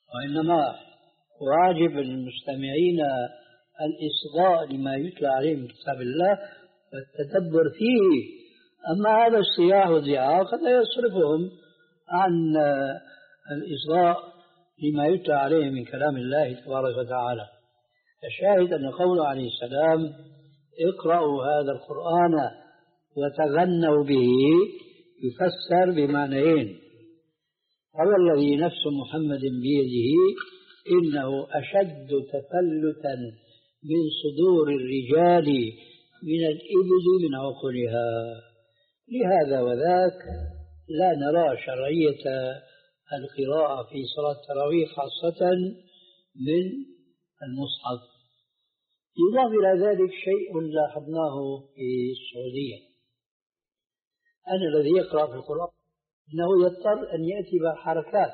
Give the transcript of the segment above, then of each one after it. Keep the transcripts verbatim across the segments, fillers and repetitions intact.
وإنما واجب المستمعين الإصغاء لما يتلى عليهم من كتاب الله والتدبر فيه. أما هذا الصياح والزعاق قد يصرفهم عن الإصغاء لما يتلى عليهم من كلام الله تبارك وتعالى. الشاهد أن قوله عليه السلام اقرأوا هذا القرآن وتغنوا به يفسر بمعنيين. هو الذي نفس محمد بيده إنه أشد تفلتا من صدور الرجال من الإبل من عقلها، لهذا وذاك لا نرى شرعية القراءة في صلاة التراويح خاصة من المصحف. يضاف إلى ذلك شيء لاحظناه في السعودية، أن الذي يقرأ في القرآن أنه يضطر أن يأتي بحركات.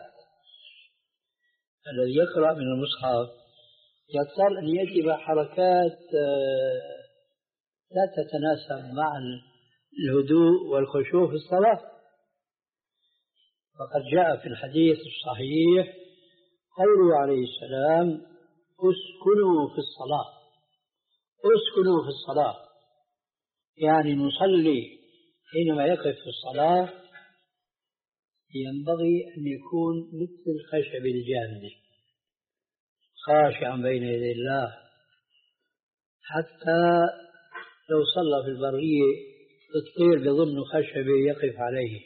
الذي يقرأ من المصحف يضطر أن يأتي بحركات لا تتناسب مع الهدوء والخشوع في الصلاة. فقد جاء في الحديث الصحيح قوله عليه السلام اسكنوا في الصلاة. اسكنوا في الصلاة يعني نصلي حينما يقف في الصلاة ينبغي أن يكون مثل الخشب الجامد خاشعا بين يدي الله، حتى لو صلى في البرية الطير بضمن خشبه يقف عليه.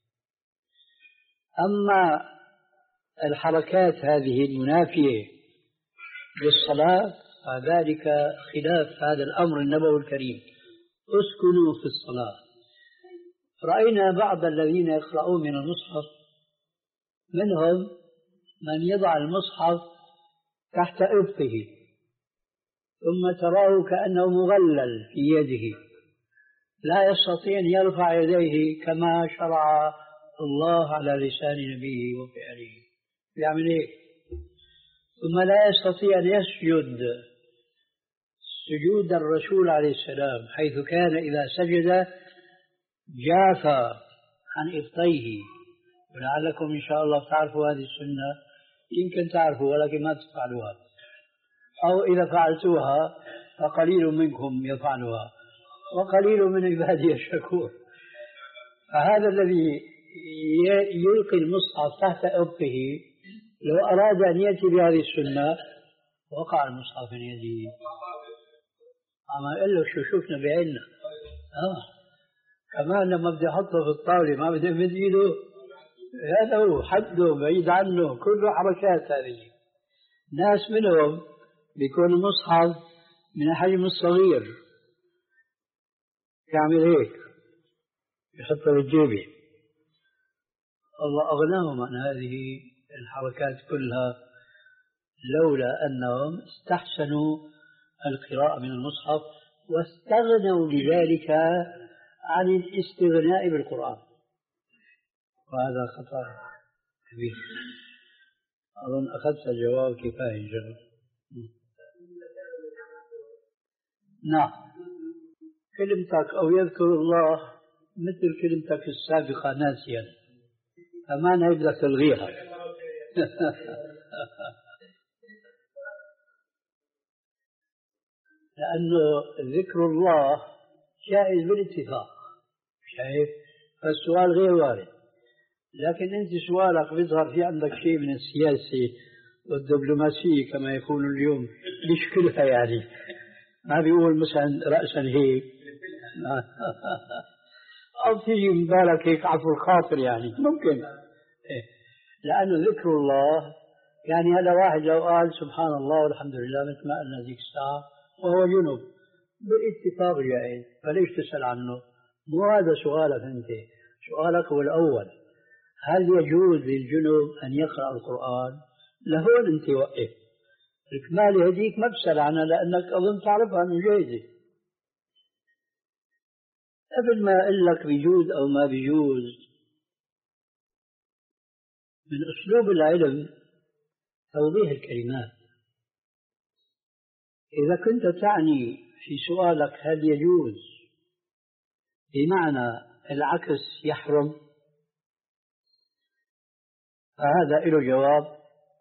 أما الحركات هذه المنافية للصلاة فذلك خلاف هذا الأمر النبوي الكريم. اسكنوا في الصلاة. رأينا بعض الذين يقرؤون من المصحف منهم من يضع المصحف تحت إبطه ثم تراه كأنه مغلل في يده، لا يستطيع أن يرفع يديه كما شرع الله على لسان نبيه وفعله، يعمل إيه؟ ثم لا يستطيع أن يسجد سجود الرسول عليه السلام، حيث كان إذا سجد جافى عن إبطيه. ولعلكم إن شاء الله تعرفوا هذه السنة، يمكن تعرفوا ولكن ما تفعلوها، أو إذا فعلتوها فقليل منكم يفعلها وقليل من عبادي الشكور. فهذا الذي يلقي المصحف تحت إبطه لو أراد أن يأتي بهذه السنة وقع المصحف من يده. أما قال له شو شوفنا بعيننا آه. كمان لما بدي أحطه في الطاولة ما بدي أمد إيده، هذا هو حده بعيد عنه، كله حركات. هذه ناس منهم بيكون المصحف من الحجم الصغير يعمل هيك يحطه بالجيبه. الله أغناهم عن هذه الحركات كلها لولا أنهم استحسنوا القراءة من المصحف واستغنوا بذلك عن الاستغناء بالقرآن، وهذا خطأ كبير. أظن أخذت الجواب كفاية إن شاء الله. نعم، كلمتك أو يذكر الله مثل كلمتك السابقة ناسيا، فما نبدأ تلغيها. لأنه ذكر الله جائز بالاتفاق، شايف؟ فالسؤال غير وارد. لكن أنت سؤالك بيظهر في عندك شيء من السياسة والدبلوماسية كما يقول اليوم بيشكلها، يعني ما بيقول مثلا رأسا هيك أو تيجي من بالك هيك عفو الخاطر، يعني ممكن. لأنه ذكر الله يعني هذا واحد لو قال سبحان الله والحمد لله مثل ما قلنا ذيك الساعة وهو جنب بالاتفاق جائز، فليش تسأل عنه؟ مو هذا سؤالك أنت، سؤالك هو الأول، هل يجوز للجنب أن يقرأ القرآن؟ لهون أنت وقف الكمال هديك ما بسأل عنها لأنك أظن تعرفها أنه جائزة. قبل ما أقول لك بيجوز أو ما بيجوز، من أسلوب العلم توضيح الكلمات. إذا كنت تعني في سؤالك هل يجوز بمعنى العكس يحرم، فهذا له جواب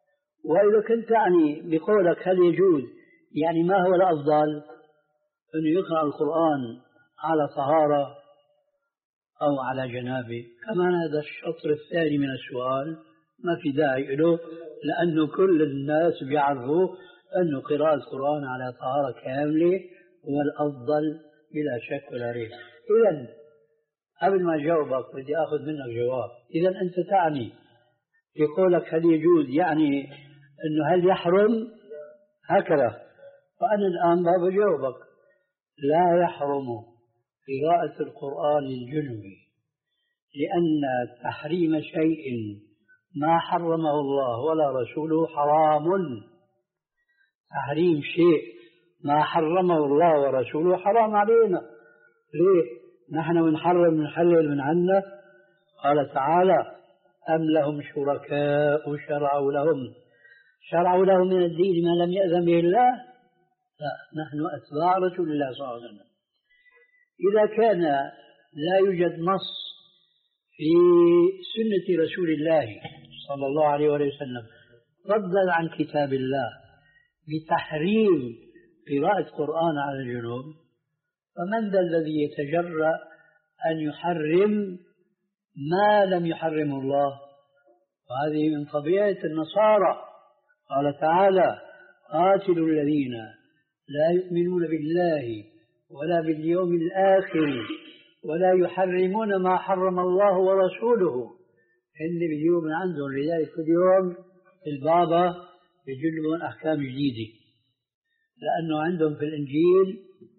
وإذا كنت تعني بقولك هل يجوز يعني ما هو الأفضل أنه يقرأ القرآن على طهارة أو على جنابه، كمان هذا الشطر الثاني من السؤال ما في داعي له، لأنه كل الناس بيعرفوا أن قراءة القرآن على طهارة كاملة هو الأفضل بلا شك ولا ريب. إذن قبل ما أجاوبك بدي أخذ منك جواب. إذن أنت تعني يقولك هل يجوز يعني أنه هل يحرم هكذا، فأنا الآن بابا جاوبك لا يحرم قراءة القرآن الجنوبي، لأن تحريم شيء ما حرمه الله ولا رسوله حرام. تحريم شيء ما حرمه الله ورسوله حرام علينا. ليه؟ نحن بنحرم بنحلل من عنا. قال تعالى أم لهم شركاء شرعوا لهم شرعوا لهم من الدين ما لم يأذن به الله. لا، نحن أتباع رسول الله صلى الله عليه وسلم. إذا كان لا يوجد نص في سنة رسول الله صلى الله عليه وسلم ردا عن كتاب الله بتحريم قراءة قرآن على الجنوب، فمن ذا الذي يتجرأ أن يحرم ما لم يحرمه الله؟ وهذه من طبيعة النصارى. قال تعالى قاتلوا الذين لا يؤمنون بالله ولا باليوم الآخر ولا يحرمون ما حرم الله ورسوله. هن باليوم عندهم لذلك كل يوم البابا يجلبون أحكام جديدة، لأنه عندهم في الإنجيل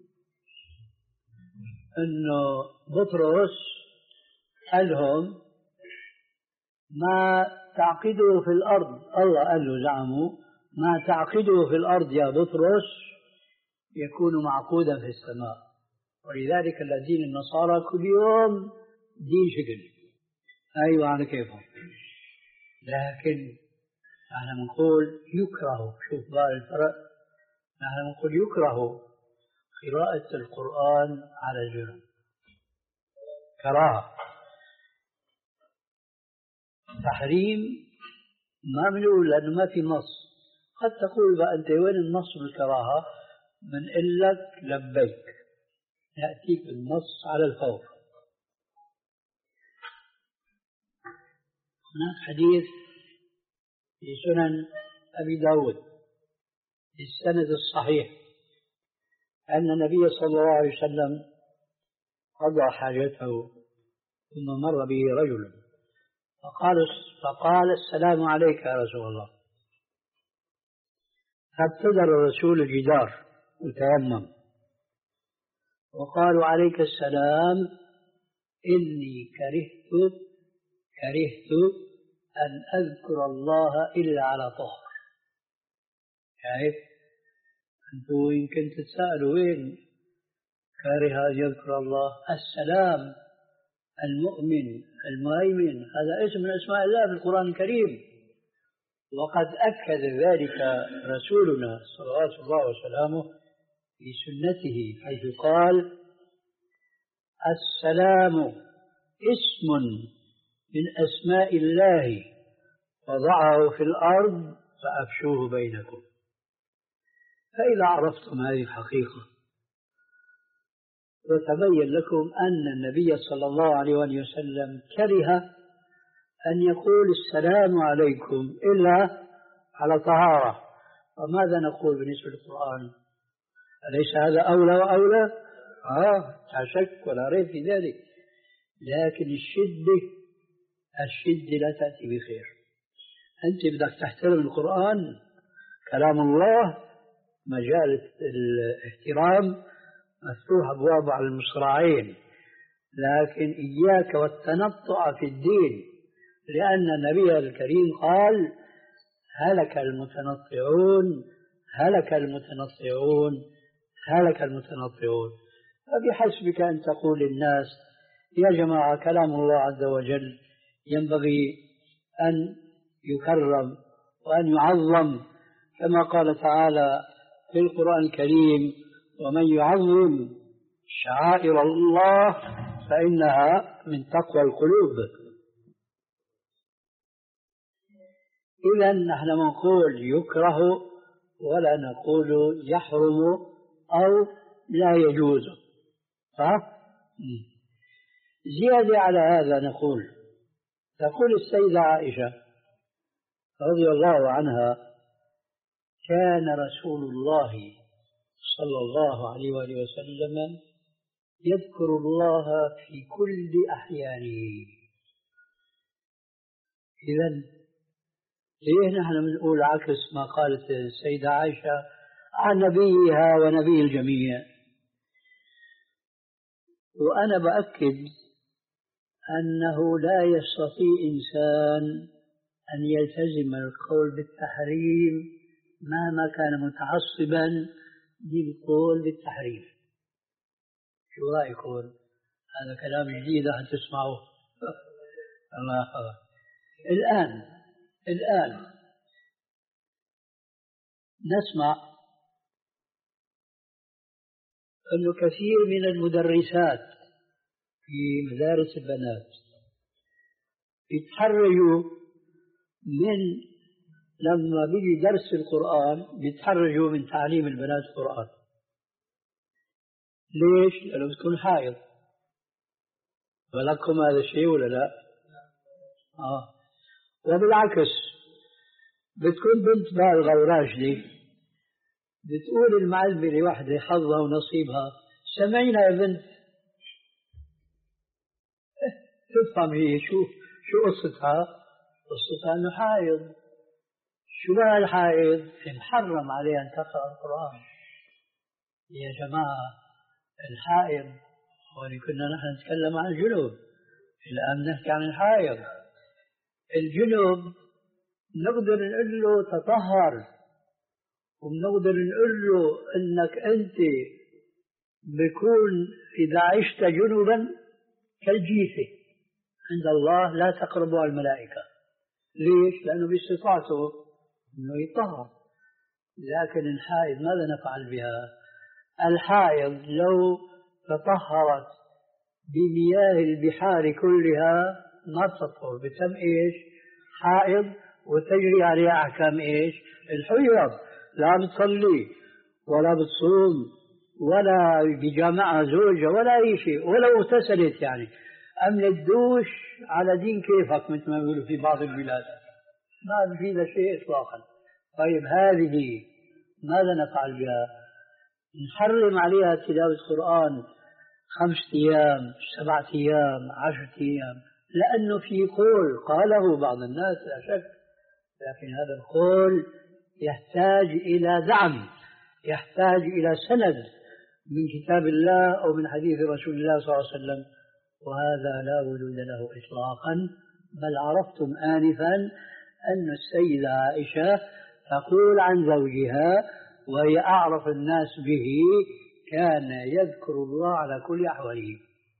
أنه بطرس قال لهم ما تعقده في الأرض، الله قال له زعموا ما تعقده في الأرض يا بطرس يكون معقودا في السماء. ولذلك الذين النصارى كل يوم دين شكل. أيوة على كيفهم. لكن نحن نقول يكره، شوف بقى الفرق، نحن نقول يكره قراءة القرآن على الجنوب كراهة. تحريم ما بنقول لأنه ما في نص. قد تقول بقى أنت وين النص بالكراهة؟ من إلك لبيك يأتيك النص على الفور. هناك حديث في سنن أبي داود بالسند الصحيح أن النبي صلى الله عليه وسلم قضى حاجته ثم مر به رجل فقال, فقال السلام عليك يا رسول الله. فابتدر الرسول الجدار وتيمم وقالوا عليك السلام إني كرهت كرهت أن أذكر الله إلا على طهر. شايف أنتوا يمكن تتساءلوا وين كاره أن يذكر الله؟ السلام المؤمن المهيمن هذا اسم من أسماء الله في القرآن الكريم، وقد أكد ذلك رسولنا صلوات الله وسلامه في سنته حيث قال السلام اسم من أسماء الله وضعه في الأرض فأفشوه بينكم. فإذا عرفتم هذه الحقيقة وتبين لكم أن النبي صلى الله عليه وسلم كره أن يقول السلام عليكم إلا على طهارة، فماذا نقول بالنسبة للقرآن؟ أليس هذا أولى وأولى؟ آه لا شك ولا ريب في ذلك. لكن الشدة الشدة لا تأتي بخير. أنت بدك تحترم القرآن كلام الله، مجال الاحترام مفتوح أبواب على المصراعين، لكن إياك والتنطع في الدين، لأن النبي الكريم قال هلك المتنطعون هلك المتنطعون هلك المتنطعون. فبحسبك أن تقول للناس يا جماعة كلام الله عز وجل ينبغي أن يكرم وأن يعظم، كما قال تعالى في القرآن الكريم ومن يعظم شعائر الله فإنها من تقوى القلوب. إذا نحن نقول يكره ولا نقول يحرم أو لا يجوز، صح؟ زيادة على هذا نقول، تقول السيدة عائشة رضي الله عنها: كان رسول الله صلى الله عليه وآله وسلم يذكر الله في كل أحيانه. إذن ليه نحن بنقول عكس ما قالت السيدة عائشة عن نبيها ونبي الجميع؟ وأنا بأكد أنه لا يستطيع إنسان أن يلتزم القول بالتحريم مهما كان متعصبا للقول بالتحريم. شو رأيكم؟ هذا كلام جديد راح تسمعوه. الله أكبر. الآن الآن نسمع أنه كثير من المدرسات في مدارس البنات يتحرجوا من لما بيجي درس القرآن بيتحرجوا من تعليم البنات القرآن. ليش؟ لأنه بتكون حائض. ولكم هذا الشيء ولا لا؟ آه. وبالعكس بتكون بنت بالغة وراجلة بتقول المعلمة لوحدة حظها ونصيبها: سمعينا يا بنت. تفهم هي شو شو قصتها؟ قصتها انه حائض. شو بقى الحائض؟ محرم عليها ان تقرأ القرآن. يا جماعة الحائض، ولكن كنا نحن نتكلم عن الجنوب، الآن نحكي عن الحائض. الجنوب نقدر نقول له تطهر، ونقدر نقول له انك انت بيكون اذا عشت جنبا كالجيفة عند الله لا تقربها الملائكة. ليش؟ لأنه باستطاعته انه يطهر. لكن الحائض ماذا نفعل بها؟ الحائض لو تطهرت بمياه البحار كلها ما تطهر، بتم ايش؟ حائض، وتجري عليها احكام ايش؟ الحيض. لا بتصلي ولا بتصوم ولا بجامعها زوجها ولا اي شيء، ولو اغتسلت يعني امن الدوش على دين كيفك مثل ما يقولوا في بعض البلاد، ما بفيدها شيء اطلاقا. طيب هذه ماذا نفعل بها؟ نحرم عليها تلاوة القرآن خمسة أيام، سبعة أيام، عشرة أيام، لأنه في قول قاله بعض الناس لا شك، لكن هذا القول يحتاج إلى دعم، يحتاج إلى سند من كتاب الله أو من حديث رسول الله صلى الله عليه وسلم، وهذا لا وجود له إطلاقا. بل عرفتم آنفا أن السيدة عائشة تقول عن زوجها وهي أعرف الناس به: كان يذكر الله على كل أحواله.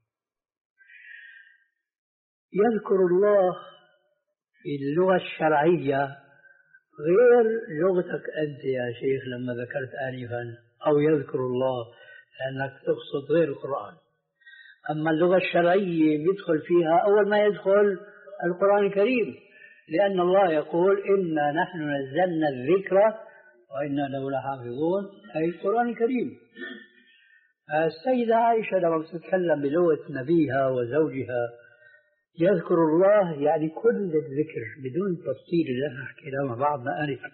يذكر الله في اللغة الشرعية غير لغتك أنت يا شيخ لما ذكرت آنفا، أو يذكر الله لأنك تقصد غير القرآن. أما اللغة الشرعية بيدخل فيها أول ما يدخل القرآن الكريم، لأن الله يقول: إنا نحن نزلنا الذكر وإنا له لحافظون، أي القرآن الكريم. السيدة عائشة لما تتكلم بلغة نبيها وزوجها يذكر الله يعني كل الذكر بدون تفصيل اللي احنا حكيناه مع بعضنا آنفا،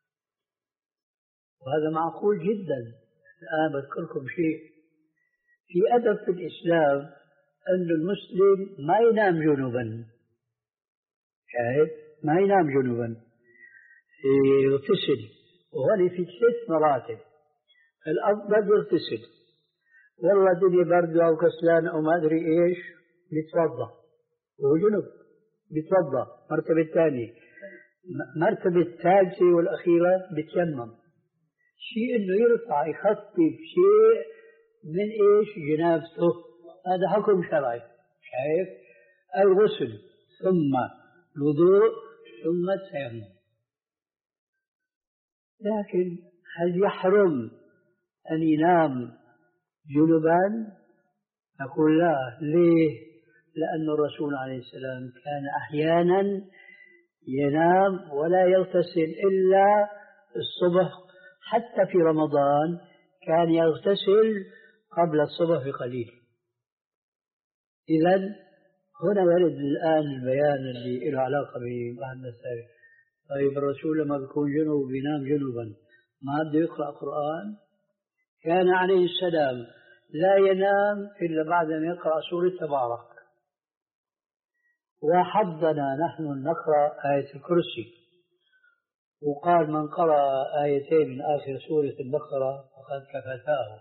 وهذا معقول جدا. الآن بذكركم شيء في أدب في الإسلام، أن المسلم ما ينام جنوبا، شاهد ما ينام جنوبا، يغتسل، وهذه في ثلاث مراتب. الأفضل يغتسل، والله الدنيا برد أو كسلان أو ما أدري إيش بيتوضأ وهو جنب، بيتوضأ. مرتبة الثانية، مرتبة الثالثة والأخيرة بتيمم، شيء إنه يرفع يخفف شيء من إيش؟ جنابته. هذا حكم شرعي، شايف؟ الغسل ثم الوضوء ثم التيمم. لكن هل يحرم أن ينام جنبا؟ نقول لا. ليه؟ لأن الرسول عليه السلام كان أحيانا ينام ولا يغتسل إلا الصبح. حتى في رمضان كان يغتسل قبل الصبح بقليل. إذن هنا يرد الآن البيان اللي له علاقة بمعنى السابق. طيب الرسول لما بيكون جنوب بينام جنوبا ما بده يقرأ قرآن؟ كان عليه السلام لا ينام إلا بعد أن يقرأ سورة تبارك، وحضنا نحن نقرأ آية الكرسي، وقال من قرأ آيتين من آخر سورة البقرة فقد كفتاه،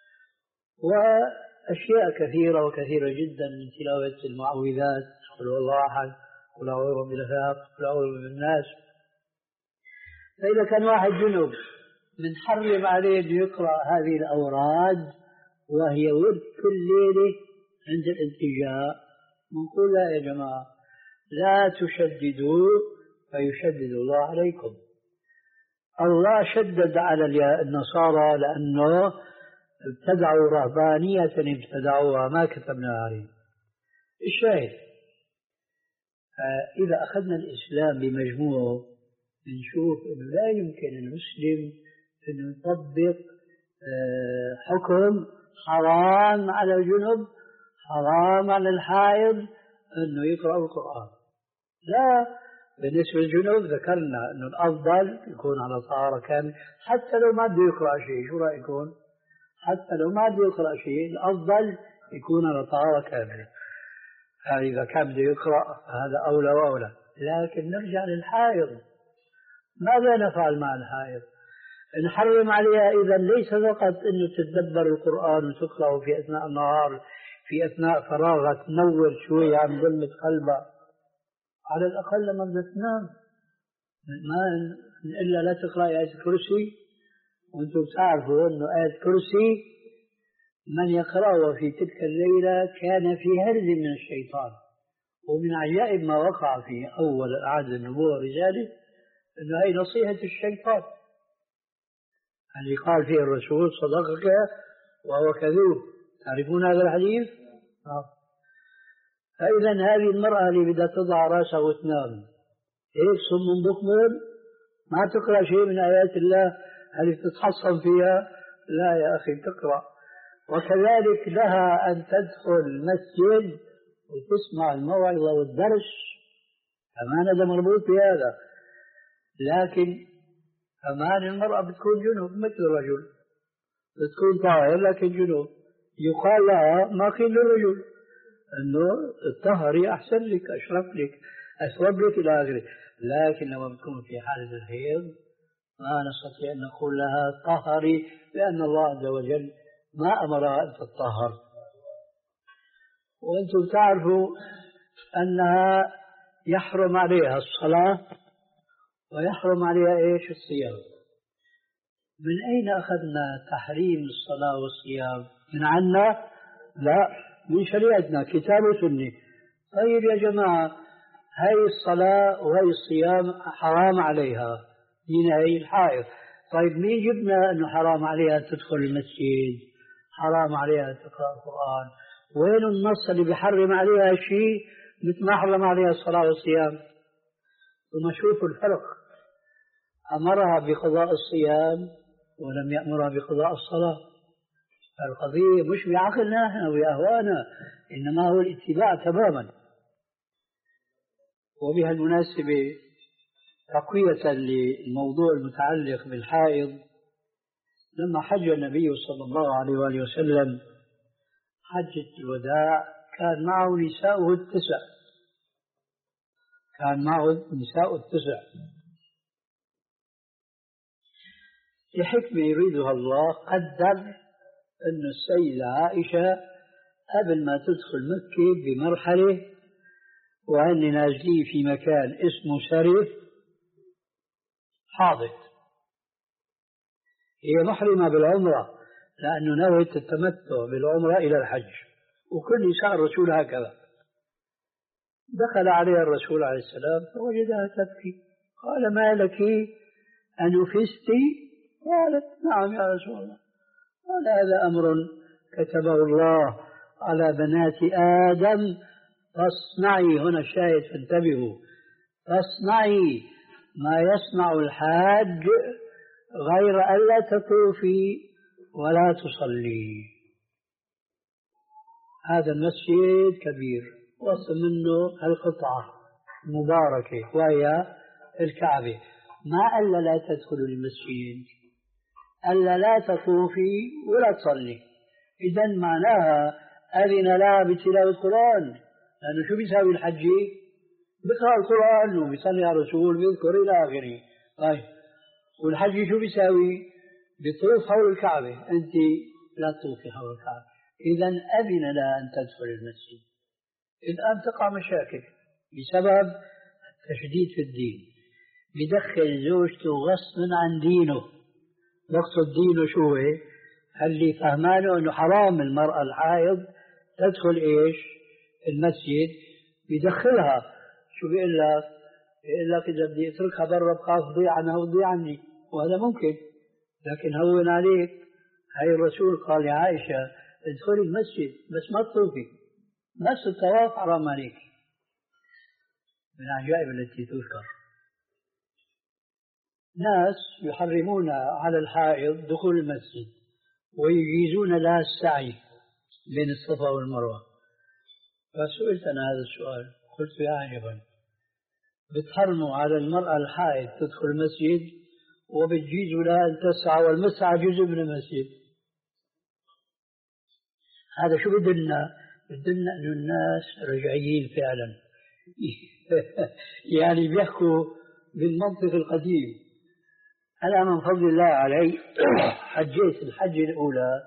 وأشياء كثيرة وكثيرة جدا من تلاوة المعوذات، قل هو الله أحد، قل أعوذ برب الفلق، قل أعوذ برب الناس. فإذا كان واحد جنوب بنحرم عليه أن يقرأ هذه الأوراد وهي ورد كل ليلة عند الانتجاء، نقول لا يا جماعة، لا تشددوا فيشدد الله عليكم. الله شدد على النصارى لأنه ابتدعوا رهبانية ابتدعوها ما كتبنا عليه. الشاهد إذا أخذنا الإسلام بمجموعه نشوف أنه لا يمكن المسلم أن يطبق حكم حرام على الجنب، حرام على الحائض أنه يقرأ القرآن. لا، بالنسبة للجنوب ذكرنا أنه الأفضل يكون على طهارة كاملة، حتى لو ما بده يقرأ شيء. شو رأيكم؟ حتى لو ما بده يقرأ شيء الأفضل يكون على طهارة كاملة. إذا كان بده يقرأ هذا أولى وأولى. لكن نرجع للحائض، ماذا نفعل مع الحائض؟ نحرم عليها إذا ليس فقط أنه تتدبر القرآن وتقرأه في أثناء النهار، في أثناء فراغك تنور شوية عن ظلمة قلبها، على الأقل لما بدها تنام ما إلا لا تقرأ آية الكرسي. وأنتم تعرفوا أنه آية الكرسي من يقرأه في تلك الليلة كان في هرز من الشيطان. ومن عجائب ما وقع في أول عهد النبوة رجاله أنه هي نصيحة الشيطان اللي قال فيه الرسول صدقك وهو كذوب. تعرفون هذا الحديث؟ آه. فإذا هذه المرأة اللي بدها تضع راسها وتنام هيك صم بكم ما تقرأ شيء من آيات الله اللي تتحصن فيها، لا يا أخي تقرأ. وكذلك لها أن تدخل المسجد وتسمع الموعظة والدرس، أمان هذا مربوط بهذا. لكن أمان المرأة بتكون جنوب مثل الرجل، بتكون طاهر لكن جنوب، يقال لها ما قيل للرجل أنه الطهري أحسن لك، أشرف لك، أثوب لك إلى آخره. لكن لما بتكون في حالة الحيض ما نستطيع أن نقول لها طهري، لأن الله عز وجل ما أمرها أن تطهر. وأنتم تعرفوا أنها يحرم عليها الصلاة ويحرم عليها إيش؟ الصيام. من أين أخذنا تحريم الصلاة والصيام؟ من عنا؟ لا، من شريعتنا كتاب وسنة. طيب يا جماعة، هاي الصلاة وهي الصيام حرام عليها، من هاي الحائض. طيب مين جبنا أنه حرام عليها تدخل المسجد، حرام عليها تقرأ القرآن؟ وين النص اللي بيحرم عليها شيء مثل ما حرم عليها الصلاة والصيام؟ ثم شوفوا الفرق، أمرها بقضاء الصيام ولم يأمرها بقضاء الصلاة. القضية مش بعقلنا احنا وبأهوانا، إنما هو الاتباع تماما. وبهالمناسبة تقوية للموضوع المتعلق بالحائض، لما حج النبي صلى الله عليه وآله وسلم حجة الوداع كان معه نساؤه التسع، كان معه نساء التسع لحكمة يريدها الله. قدر أن السيدة عائشة قبل ما تدخل مكة بمرحلة وهن نازلين في مكان اسمه سرف حاضت، هي محرمة بالعمرة لأنه نوت التمتع بالعمرة إلى الحج، وكل نساء الرسول هكذا. دخل عليها الرسول عليه السلام فوجدها تبكي، قال ما لك أنفستي؟ قالت نعم يا رسول الله. قال هذا أمر كتبه الله على بنات آدم فاصنعي، هنا الشاهد فانتبهوا، فاصنعي ما يصنع الحاج غير ألا تطوفي ولا تصلي. هذا المسجد كبير، وصل منه القطعة مباركة وهي الكعبة، ما ألا لا تدخل المسجد، ألا لا تطوفي ولا تصلي. إذن معناها أذن لها بتلاوة القرآن، لأنه شو بيساوي الحجي؟ بيقرأ القرآن وبيصلي على الرسول بيذكر إلى آخره. طيب والحجي شو بيساوي؟ بيطوف حول الكعبة، أنت لا تطوفي حول الكعبة. إذن أذن لها أن تدخل المسجد. الآن تقع مشاكل بسبب تشديد في الدين، بدخل زوجته غصبا عن دينه. يقصد دينه شو هو؟ اللي فهمانه أنه حرام المرأة الحائض تدخل إيش المسجد، بدخلها. شو بيقول لك؟ بيقول لك إذا بدي أتركها برا بخاف تضيع عنها وتضيع عني، وهذا ممكن. لكن هون عليك، هاي الرسول قال يا عائشة ادخلي المسجد بس ما تطوفي، بس الطواف حرام عليك. من العجائب التي تذكر، ناس يحرمون على الحائض دخول المسجد ويجيزون لها السعي بين الصفا والمروة. فسئلت أنا هذا السؤال، قلت يا عجبا، بتحرموا على المرأة الحائض تدخل المسجد وبتجيزوا لها أن تسعى، والمسعى جزء من المسجد. هذا شو بدنا؟ بدنا أن الناس رجعيين فعلا يعني بيحكوا بالمنطق القديم. أنا من فضل الله علي حجيت الحجة الأولى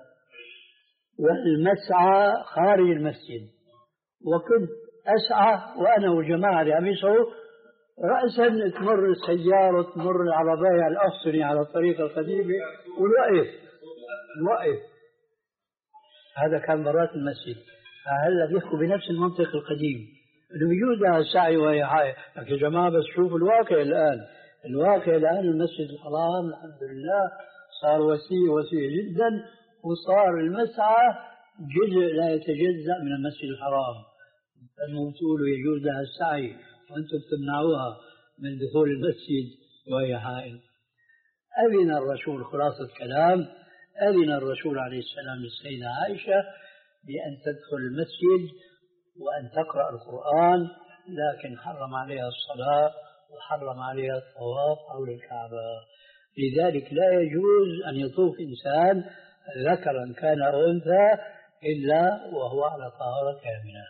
والمسعى خارج المسجد، وكنت أسعى وأنا والجماعة اللي عم يسعوا رأسا تمر السيارة تمر العربية الأحصنة على الطريق القديمة ونوقف نوقف. هذا كان برات المسجد. هلا بيحكوا بنفس المنطق القديم انه بيجوز لها السعي وهي حائض. لكن يا جماعه بس شوفوا الواقع الان، الواقع الان المسجد الحرام الحمد لله صار وسيع وسيع جدا، وصار المسعى جزء لا يتجزأ من المسجد الحرام. أنهم تقولوا يجوز لها السعي وأنتم تمنعوها من دخول المسجد وهي حائض. أذن الرسول، خلاصة الكلام، أذن الرسول عليه السلام للسيدة عائشة بأن تدخل المسجد وأن تقرأ القرآن، لكن حرم عليها الصلاة وحرم عليها الطواف حول الكعبة. لذلك لا يجوز أن يطوف إنسان ذكرا كان أو أنثى إلا وهو على طهارة كاملة.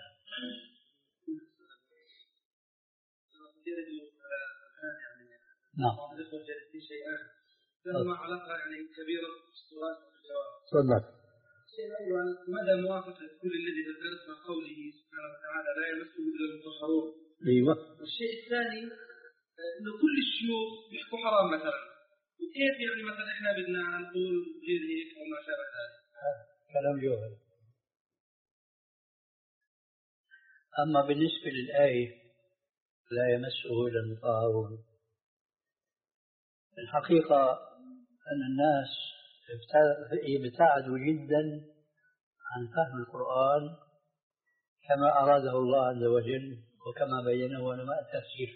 نعم. لما علاقة يعني كبيرة بالصلاة والجواب. تفضل. الشيء الأول، مدى موافقة كل الذي ذكرت من قوله سبحانه وتعالى لا يمسه إلا المطهرون. أيوة. والشيء الثاني إنه كل الشيوخ بيحكوا حرام مثلا، وكيف يعني مثلا إحنا بدنا نقول غير هيك أو ما شابه ذلك. كلام جوهري. أما بالنسبة للآية لا يمسه إلا المطهرون، الحقيقة أن الناس ابتعدوا جدا عن فهم القرآن كما أراده الله عز وجل وكما بينه علماء التفسير.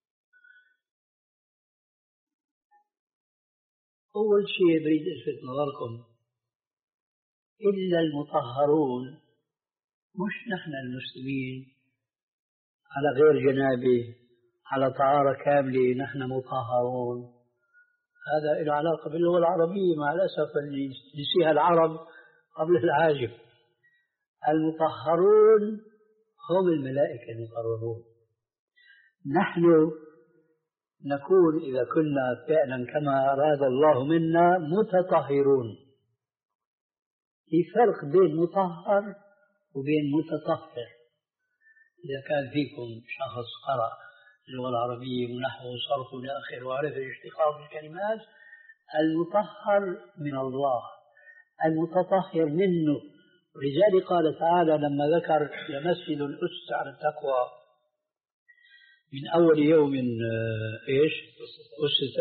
أول شيء بريد ألفت نظركم، إلا المطهرون، مش نحن المسلمين على غير جنابه على طهارة كاملة نحن مطهرون. هذا له علاقة باللغة العربية مع الأسف اللي نسيها العرب قبل العاجم. المطهرون هم الملائكة المقربون. نحن نكون إذا كنا فعلا كما أراد الله منا متطهرون. في فرق بين مطهر وبين متطهر. إذا كان فيكم شخص قرأ اللغة العربية ونحو وصرف إلى آخره وعرف الاشتقاق الكلمات، المطهر من الله، المتطهر منه. ولذلك قال تعالى لما ذكر لمسجد أسس على التقوى من أول يوم إيش أسس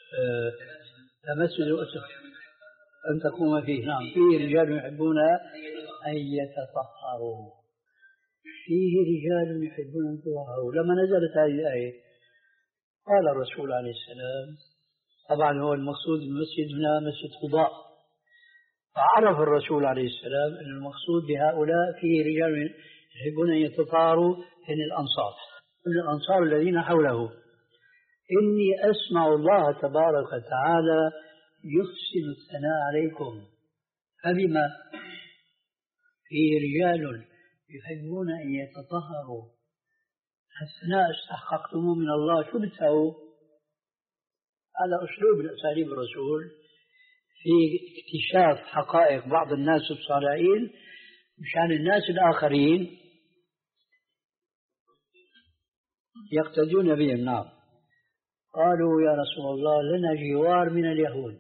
لمسجد أسس أن تقوم فيه، نعم، فيه رجال يحبون أن يتطهروا، فيه رجال يحبون أن يتطهروا. لما نزلت هذه الآية قال الرسول عليه السلام، طبعا هو المقصود المسجد هنا مسجد قباء، فعرف الرسول عليه السلام أن المقصود بهؤلاء فيه رجال يحبون أن يتطهروا من الأنصار من الأنصار الذين حوله. إني أسمع الله تبارك وتعالى يحسن الثناء عليكم، فبما فيه رجال يحبون أن يتطهروا، الثناء استحققتموه من الله، شو بتسووا؟ هذا أسلوب من أساليب الرسول في اكتشاف حقائق بعض الناس الصالحين مشان الناس الآخرين يقتدون بهم. نعم. قالوا يا رسول الله لنا جوار من اليهود،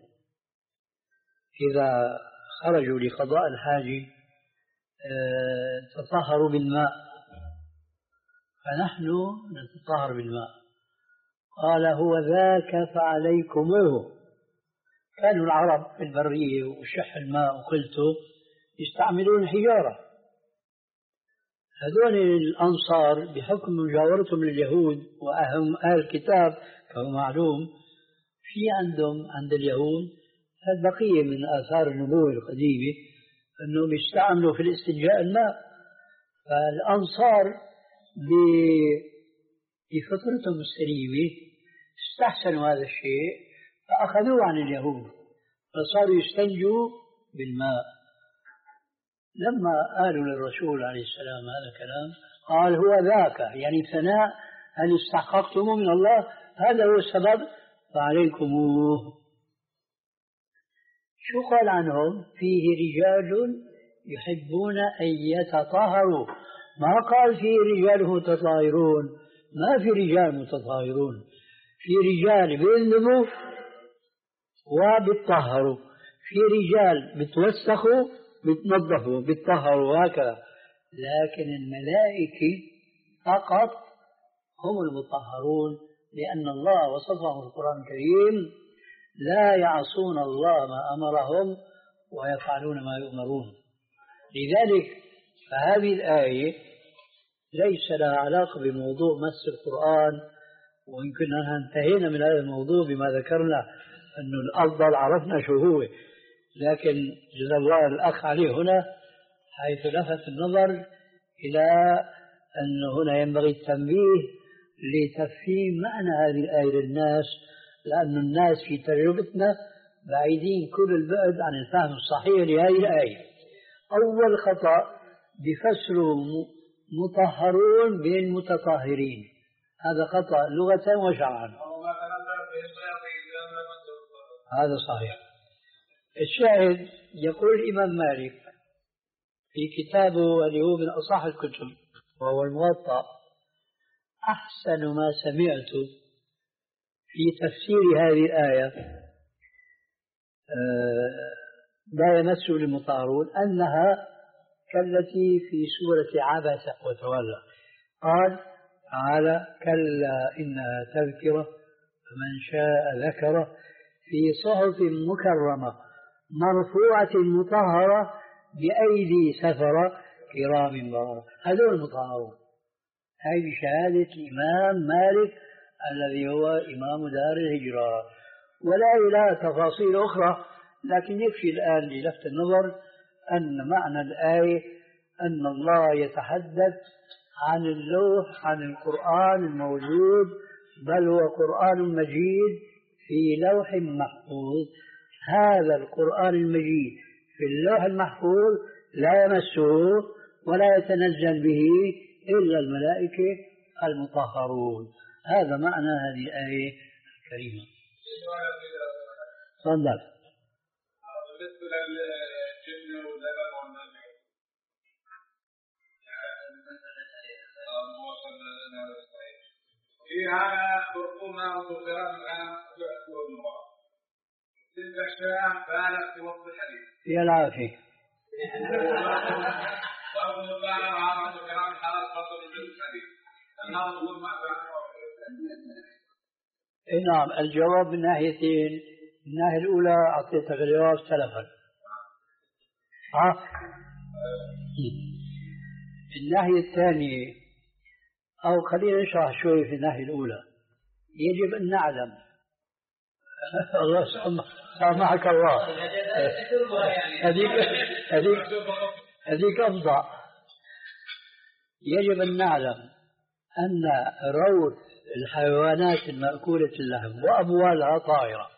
إذا خرجوا لقضاء الحاجة تطهروا بالماء، فنحن نتطهر بالماء. قال هو ذاك فعليكموه. كانوا العرب في البرية وشح الماء وقلته يستعملون حجارة. هذول الأنصار بحكم مجاورتهم لليهود وأهم أهل الكتاب كما معلوم، في عندهم عند اليهود البقية من آثار النبوة القديمة أنهم يستعملوا في الاستنجاء الماء. فالأنصار بفطرتهم السليمة استحسنوا هذا الشيء فأخذوه عن اليهود، فصاروا يستنجوا بالماء. لما قالوا للرسول عليه السلام هذا الكلام قال هو ذاك، يعني ثناء هل استحققتموه من الله، هذا هو السبب فعليكموه. شو قال عنهم؟ فيه رجال يحبون أن يتطهروا، ما قال فيه رجال متطهرون، ما في رجال متطهرون، في رجال بيذنبوا وبيتطهروا، في رجال بتوسخوا بتنظفوا بيتطهروا هكذا. لكن الملائكة فقط هم المطهرون، لأن الله وصفهم في القرآن الكريم لا يعصون الله ما أمرهم ويفعلون ما يؤمرون. لذلك فهذه الآية ليس لها علاقة بموضوع مس القرآن، وإن كنا انتهينا من هذا الموضوع بما ذكرنا أنه الأفضل عرفنا شو هو، لكن جزا الله الأخ عليه هنا حيث لفت النظر إلى أن هنا ينبغي التنبيه لتفهيم معنى هذه الآية للناس، لأن الناس في تجربتنا بعيدين كل البعد عن الفهم الصحيح لهذه الآية. أول خطأ بفسروا مطهرون بين متطهرين، هذا خطأ لغة وشرعا، هذا صحيح. الشاهد يقول الإمام مالك في كتابه اللي هو من أصح الكتب وهو الموطأ: أحسن ما سمعت في تفسير هذه الآية لا يمس المطهرون أنها كالتي في سورة عبس وتولى. قال تعالى: كلا إنها تذكرة فمن شاء ذكره في صحف مكرمة مرفوعة مطهرة بأيدي سفرة كرام بررة. هذول المطهرون. هذه بشهادة الإمام مالك الذي هو إمام دار الهجرة، ولا إلى تفاصيل أخرى، لكن يكفي الآن للفت النظر أن معنى الآية أن الله يتحدث عن اللوح، عن القرآن الموجود، بل هو قرآن مجيد في لوح محفوظ. هذا القرآن المجيد في اللوح المحفوظ لا يمسه ولا يتنزل به إلا الملائكة المطهرون. هذا معنى هذه الآية الكريمة. تفضل. بالنسبة للجن واللبن والنبي فيها برقومة وبرقران الآن ويأكلوا المرأة. تلك الأشياء بالغ في وقت الحديث. يا العافية. وأبو الله وعرض كلام حلال فصل من الحديث. النار تقول ما نعم، الجواب من ناحيتين. من الناحية الأولى أعطيتك الجواب سلفا. ها؟ الناحية الثانية، أو خلينا نشرح شوي في الناحية الأولى. يجب أن نعلم. الله سامحك الله، هذيك هذيك هذيك أفضل. يجب أن نعلم أن روث الحيوانات المأكولة اللحم وأبوالها طاهرة،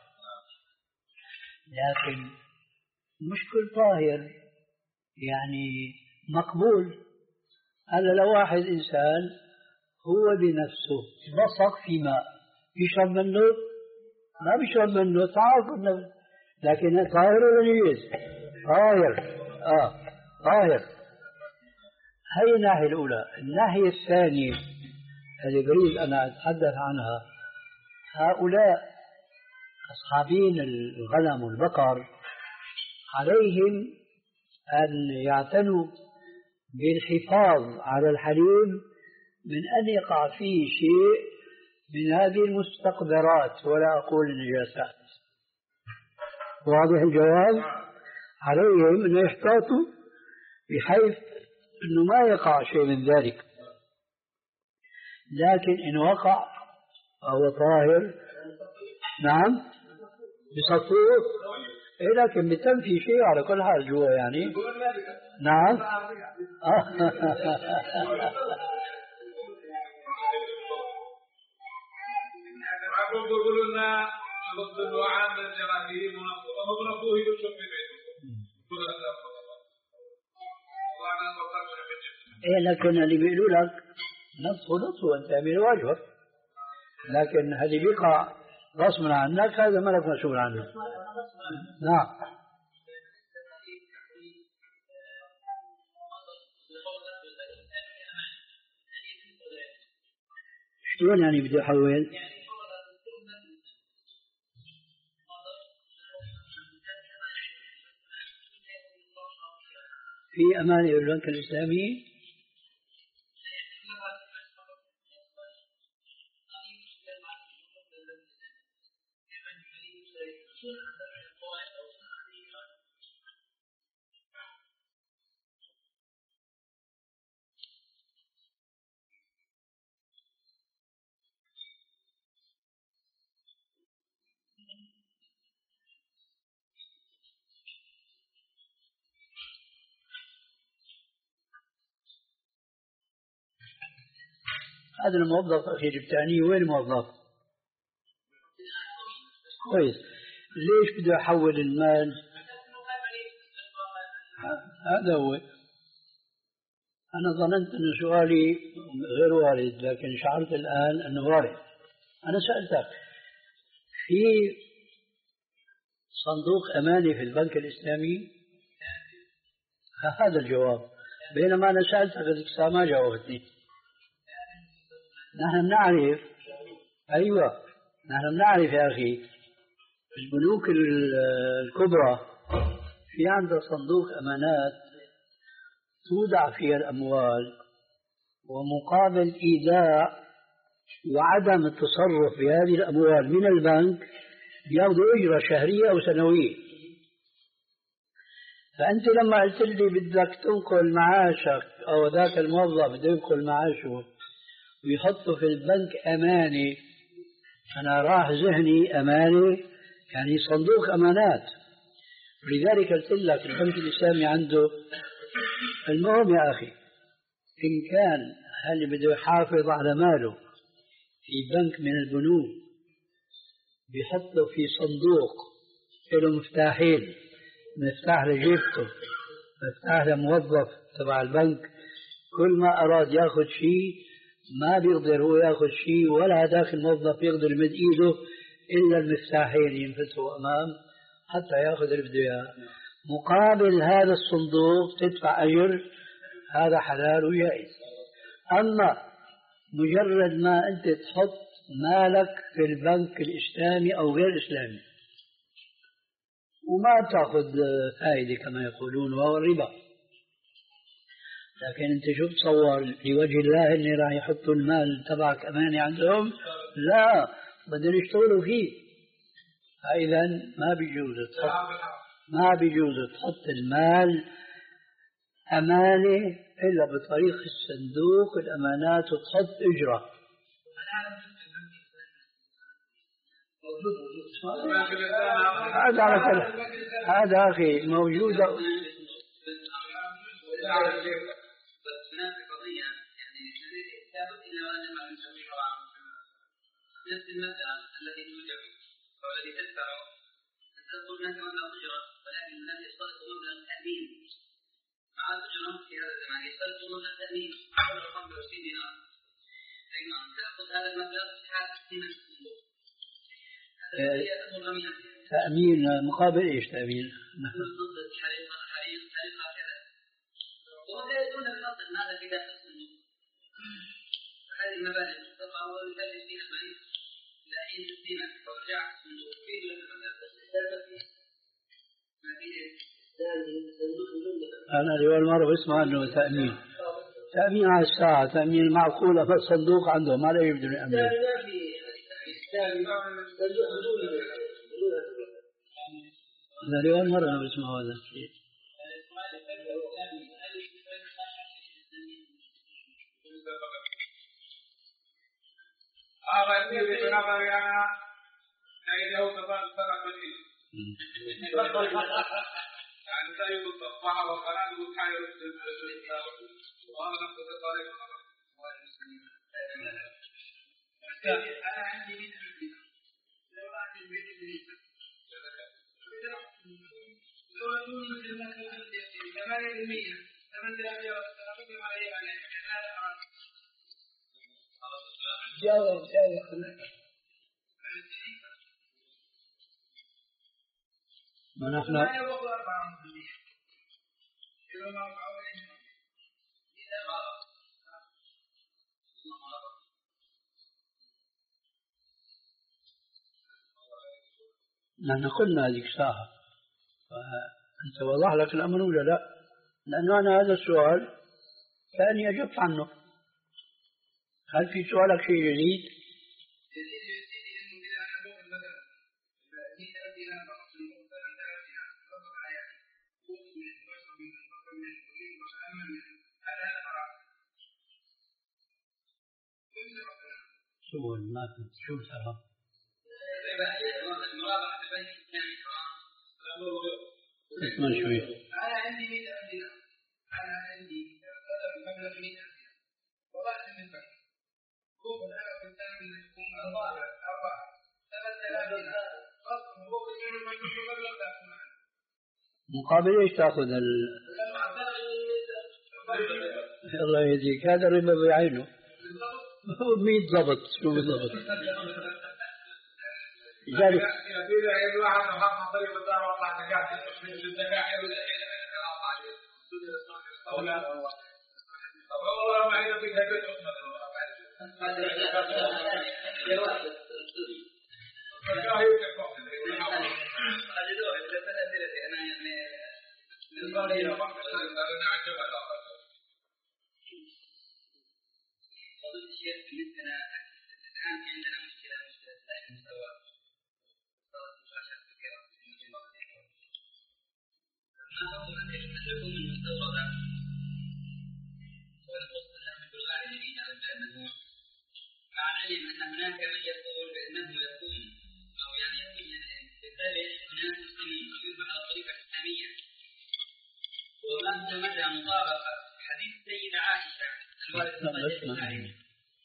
لكن مش كل طاهر يعني مقبول. هذا لو واحد إنسان هو بنفسه بصق في ماء يشرب منه، ما بيشرب منه تعرف، لكن طاهر ولا نجس؟ طاهر. آه طاهر. هي الناحية الأولى. الناحية الثانية اللي بريد أنا أتحدث عنها، هؤلاء أصحابين الغنم والبقر عليهم أن يعتنوا بالحفاظ على الحليب من أن يقع فيه شيء من هذه المستقذرات، ولا أقول النجاسات. واضح الجواب؟ عليهم أن يحتاطوا بحيث أنه ما يقع شيء من ذلك. لكن إن وقع فهو طاهر. نعم بصفوه، إيه لكن بتنفي شيء على كل حال جوا يعني. نعم يقولوا لنا ضد عام الجراثيم ونظفوه يشوف في بيته. إيه لكن اللي بيقولوا لك نصفه نصفه أنت تعمل واجبك، لكن هذه بيقع غصبا عنك هذا ما لك مسؤول عنه. نعم. شلون يعني بدي أحول؟ في أمانة البنك الإسلامي هذا الموظف أخي جبتاني، وين الموظف؟ كويس. ليش بده يحول المال؟ هذا هو. أنا ظننت أن سؤالي غير وارد، لكن شعرت الآن أنه وارد. أنا سألتك في صندوق أماني في البنك الإسلامي، هذا الجواب، بينما أنا سألتك ذيك ما جاوبتني. نحن نعرف، أيوة نحن نعرف يا أخي، البنوك الكبرى في عندها صندوق أمانات تودع فيها الأموال، ومقابل إيداع وعدم التصرف بهذه الأموال من البنك بياخذوا أجرة شهرية أو سنوية. فأنت لما قلت لي بدك تنقل معاشك أو ذاك الموظف بده ينقل معاشه ويحطه في البنك أماني، أنا راح ذهني أماني يعني صندوق أمانات. ولذلك قلت لك البنك الإسلامي عنده. المهم يا أخي، إن كان هل بده يحافظ على ماله في بنك من البنوك بيحطه في صندوق له مفتاحين، مفتاح لجيبته، مفتاح لموظف تبع البنك، كل ما أراد يأخذ شيء ما بيقدر هو يأخذ شيء ولا هذاك الموظف يقدر يمد إيده إلا المفتاحين ينفتحوا أمام حتى يأخذ اللي بده إياه. مقابل هذا الصندوق تدفع أجر، هذا حلال وجائز. أما مجرد ما أنت تحط مالك في البنك الإسلامي أو غير الإسلامي وما تأخذ فائدة كما يقولون وهو الربا، لكن أنت شو تصور لوجه الله إني راح يحطوا المال تبعك أماني عندهم؟ لا، بدهم يشتغلوا فيه. فإذا ما بيجوز تحط ما بيجوز تحط المال أمانة إلا بطريق الصندوق الأمانات وتحط أجرة. هذا على كل هذا أخي موجود. نفس المسألة التي توجد أو التي تدفع تقول أنك مبلغ أجرة، ولكن الناس يشترطوا مبلغ تأمين مع الأجرة في هذا الزمان، يشترطوا مبلغ تأمين مبلغ خمسة وعشرين دينار، تأخذ هذا المبلغ في حال تسليم الصندوق. تأمين مقابل إيش تأمين؟ ضد الحريقة حريقة كذا، ويقولون بالأصل ماذا في داخل الصندوق. هذه المبالغ تقع ويكلف فيها المريض لا حين تسليمه ورجع الصندوق فيه أنا لأول مرة بسمع أنه تأمين تأمين على الساعة، تأمين معقولة في الصندوق عندهم ما لا يبدو يأمين. هذا لأول مرة أنا بسمع هذا الشيء. هذا يصير بنظري أنا لأنه تبقى سنة بديل يعني سيد الصحة والقرآن والحياة وهذا نفس الطريق. أنا عندي مئة ألف لو أعطي مئة ألف لو أعطوني مثل ما قلت ثمانية بالمئة ثمانية آلاف تقدم علي عليه هذا جاوب جاوب ما نحن نحن قلنا هذيك الساعة، فأنت وضح لك الأمر ولا لا؟ لأنه أنا هذا السؤال كأني أجبت عنه. هل في سؤالك شيء جديد؟ سؤال ما كنت شو سبب؟ اسمع شوي. أنا عندي مئة ألف أنا عندي مبلغ مئة ألف وضعت من البنك هو أنا كنت أعمل لكم أربعة أربعة ثلاثة آلاف دينار أصلا هو كثير ما يكون مبلغ تأخذ مقابل إيش تأخذ ال؟ الله يهديك هذا الربا بعينه. هو مية ضبط شو بالضبط؟ ذلك يصير أي واحد محقق طريق الدار وقع زكاة الزكاة أولاد والله ما هي في هبة أمة مع العلم أن هناك من يقول بأنه يكون أو يعني يكون بالتالي هناك مسلمين يذبح على طريقة إسلامية، ومتى مدى مطابقة حديث السيدة عائشة الوارد في الصحيح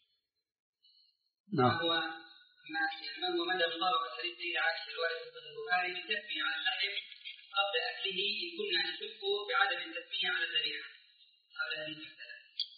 ما هو ما هو مدى مطابقة حديث السيدة عائشة الوارد في البخاري بالتسمية على اللحم قبل أكله إن كنا نشك بعدم التسمية على الذبيحة قبل هذه المسألة.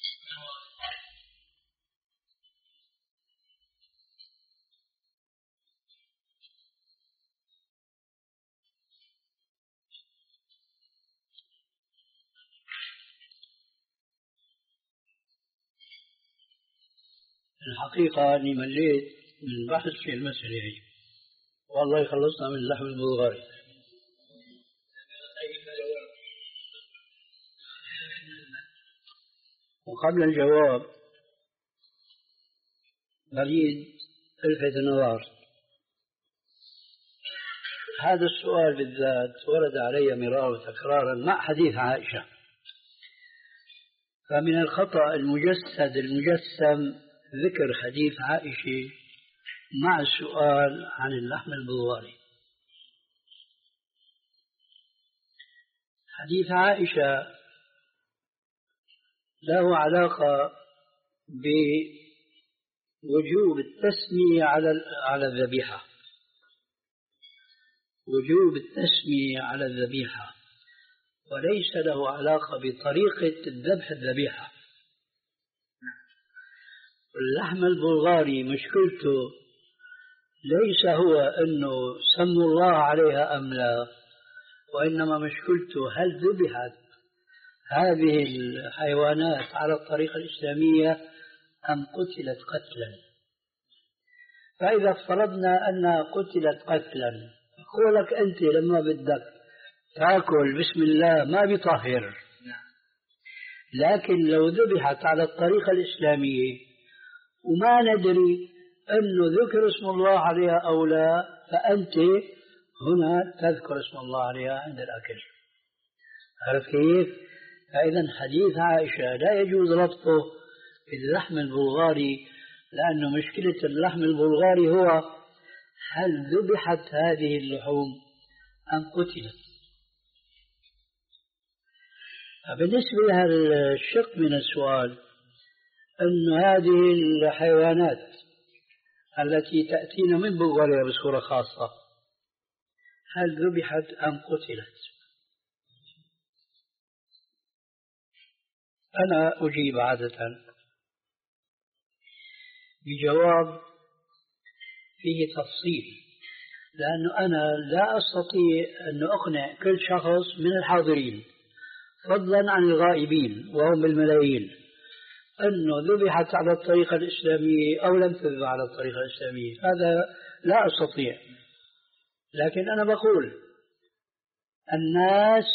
الحقيقة أني مليت من بحث في المسألة هي والله خلصنا من اللحم البلغاري. وقبل الجواب أريد ألفت النظر. هذا السؤال بالذات ورد علي مرارا وتكرارا مع حديث عائشة، فمن الخطأ المجسد المجسم ذكر حديث عائشة مع السؤال عن اللحم البلغاري. حديث عائشة له علاقة بوجوب التسمية على على الذبيحة، وجوب التسمية على الذبيحة، وليس له علاقة بطريقة الذبح الذبيحة. اللحم البلغاري مشكلته ليس هو أنه سموا الله عليها أم لا، وإنما مشكلته هل ذبحت هذه الحيوانات على الطريقة الإسلامية أم قتلت قتلا. فإذا افترضنا أنها قتلت قتلا، أقول لك أنت لما بدك تأكل بسم الله ما بيطهر، لكن لو ذبحت على الطريقة الإسلامية وما ندري أنه ذكر اسم الله عليها أو لا، فأنت هنا تذكر اسم الله عليها عند الأكل. عرفت كيف؟ فإذا حديث عائشة لا يجوز ربطه باللحم البلغاري، لأنه مشكلة اللحم البلغاري هو هل ذبحت هذه اللحوم أم قتلت. بالنسبة لهذا الشق من السؤال، أن هذه الحيوانات التي تأتينا من بلغاريا بصورة خاصة هل ذبحت أم قتلت؟ أنا أجيب عادة بجواب فيه تفصيل، لأنه أنا لا أستطيع أن أقنع كل شخص من الحاضرين فضلا عن الغائبين وهم بالملايين أنه ذبحت على الطريقة الإسلامية أو لم تذبح على الطريقة الإسلامية. هذا لا أستطيع، لكن أنا بقول الناس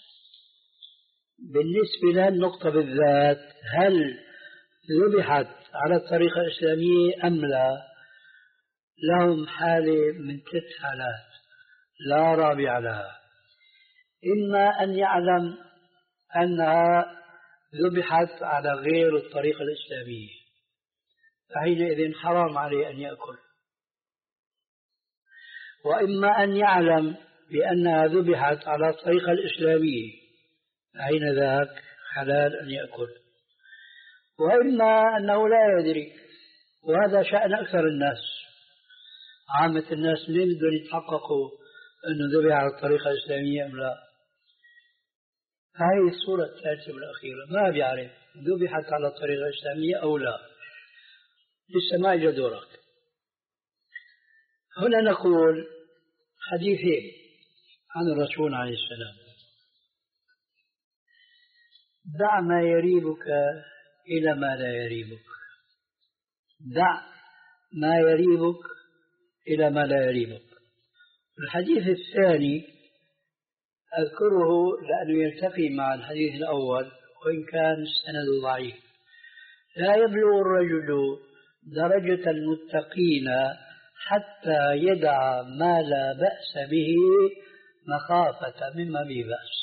بالنسبة للنقطة بالذات هل ذبحت على الطريقة الإسلامية أم لا، لهم حالة من ثلاث حالات لا رابع لها. إما أن يعلم أنها ذبحت على غير الطريقة الإسلامية، فحينئذ حرام عليه أن يأكل. وإما أن يعلم بأنها ذبحت على الطريقة الإسلامية، فحين ذاك حلال أن يأكل. وإما أنه لا يدري، وهذا شأن أكثر الناس. عامة الناس ليه بدهم يتحققوا أنه ذبح على الطريقة الإسلامية أم لا؟ هذه الصورة الثالثة والأخيرة ما بيعرف ذبحت على الطريقة الإسلامية أو لا، لسه ما إجا دورك. هنا نقول حديثين عن الرسول عليه السلام: دع ما يريبك إلى ما لا يريبك، دع ما يريبك إلى ما لا يريبك. الحديث الثاني أذكره لأنه يلتقي مع الحديث الأول وإن كان السند ضعيف: لا يبلغ الرجل درجة المتقين حتى يدع ما لا بأس به مخافة مما به بأس.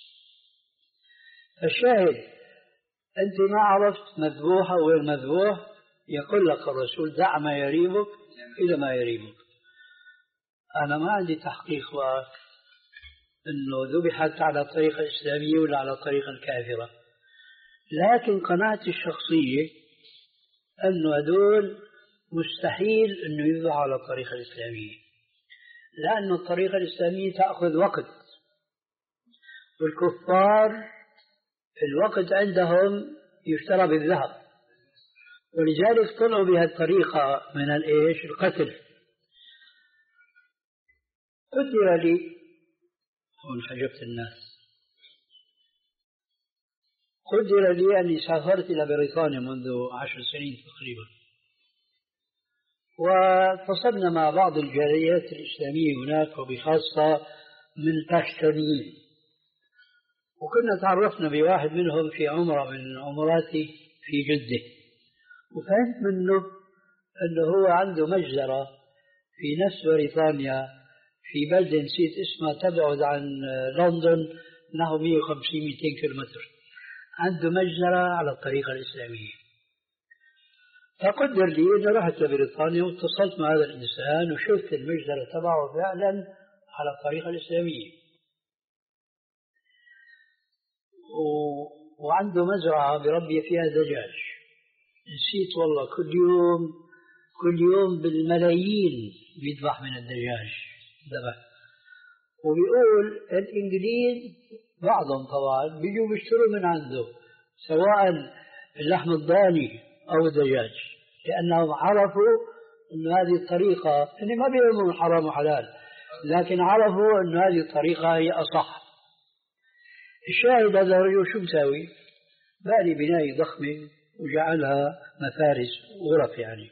فالشاهد أنت ما عرفت مذبوح أو غير مذبوح، يقول لك الرسول دع ما يريبك إلى ما يريبك. أنا ما عندي تحقيق أنه ذبحت على الطريقة الإسلامية ولا على الطريقة الكافرة، لكن قناعتي الشخصية أنه هذول مستحيل أنه يذبحوا على الطريقة الإسلامية، لأن الطريقة الإسلامية تأخذ وقت، والكفار الوقت عندهم يشترى بالذهب، ولذلك طلعوا بهذه الطريقة من الإيش القتل. قدر لي هون حجبت الناس قدر لي أني سافرت إلى بريطانيا منذ عشر سنين تقريبا، واتصلنا مع بعض الجاليات الإسلامية هناك وبخاصة من الباكستانيين، وكنا تعرفنا بواحد منهم في عمرة من عمراتي في جدة، وفهمت منه أنه هو عنده مجزرة في نفس بريطانيا في بلدة نسيت اسمها تبعد عن لندن نحو مئة وخمسين مئتين كيلومتر، عنده مجزرة على الطريقة الإسلامية. فقدر لي أني رحت لبريطانيا واتصلت مع هذا الإنسان وشفت المجزرة تبعه فعلا على الطريقة الإسلامية، و... وعنده مزرعة بربي فيها دجاج. نسيت والله، كل يوم كل يوم بالملايين بيذبح من الدجاج ذبح. وبيقول الإنجليز بعضهم طبعا بيجوا بيشتروا من عنده سواء اللحم الضاني أو الدجاج، لأنهم عرفوا أن هذه الطريقة، يعني ما بيهمهم حرام وحلال، لكن عرفوا أن هذه الطريقة هي أصح. الشاهد هذا الرجل شو مساوي؟ باني بناية ضخمة وجعلها مفارس غرف، يعني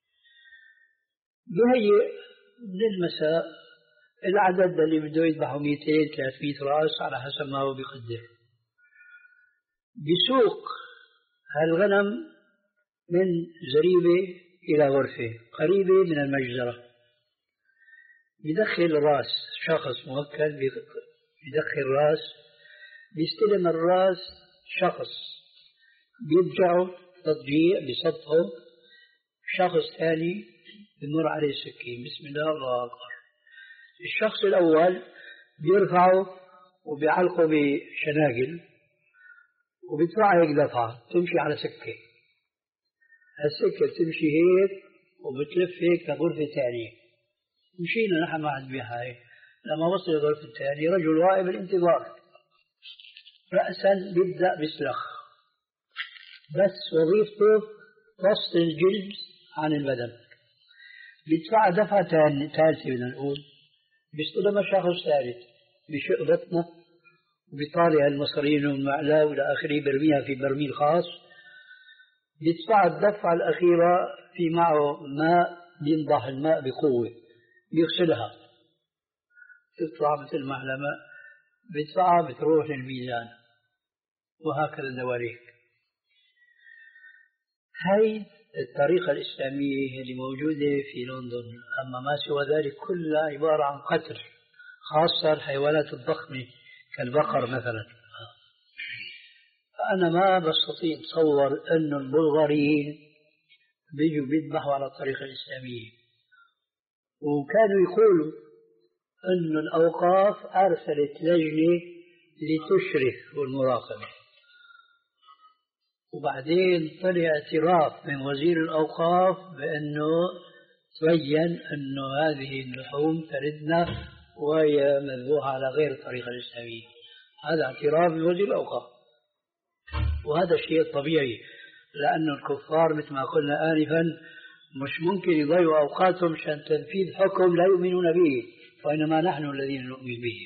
بهيئ من المساء العدد اللي بده يذبحوا مئتين ثلاثمئة رأس على حسب ما هو بيقدر. بسوق هالغنم من زريبة إلى غرفة قريبة من المجزرة، بدخل راس شخص موكل، بدخل راس، بيستلم الراس شخص بيرجعه تضجيع بسطحه، شخص ثاني بمر عليه السكين، بسم الله الله أكبر. الشخص الأول بيرفعه وبيعلقه بشناقل وبيدفعه هيك دفعة تمشي على سكة، هالسكة بتمشي هيك وبتلف هيك لغرفة ثانية. مشينا نحن مع البهاي، لما وصل الغرفة الثانية رجل واقف بالانتظار، رأسا بيبدأ بيصرخ، بس وظيفته فصل الجلد عن البدن. بيدفع دفعة ثالثة بدنا نقول، بيستلم شخص ثالث بشق بطنه وبيطالع المصارين والمعلاه والى اخره، برميها في برميل خاص. بيدفع الدفعة الأخيرة في معه ماء، بينضح الماء بقوة، بيغسلها تطلع مثل المعلمة، بيدفعها بتروح للميزان، وهكذا الدواليك. هاي الطريقة الإسلامية اللي موجودة في لندن. أما ما سوى ذلك كلها عبارة عن قتل، خاصة الحيوانات الضخمة كالبقر مثلا. فأنا ما بستطيع أتصور أن البلغاريين بيجوا بيذبحوا على الطريقة الإسلامية. وكانوا يقولوا أن الأوقاف أرسلت لجنة لتشرف والمراقبة، وبعدين طلع اعتراف من وزير الأوقاف بأنه تبين أن هذه اللحوم تردنا وهي مذبوحة على غير الطريقة الإسلامية. هذا اعتراف من وزير الأوقاف، وهذا الشيء طبيعي، لأن الكفار مثل ما قلنا آنفا مش ممكن يضيعوا أوقاتهم عشان تنفيذ حكم لا يؤمنون به، وإنما نحن الذين نؤمن به.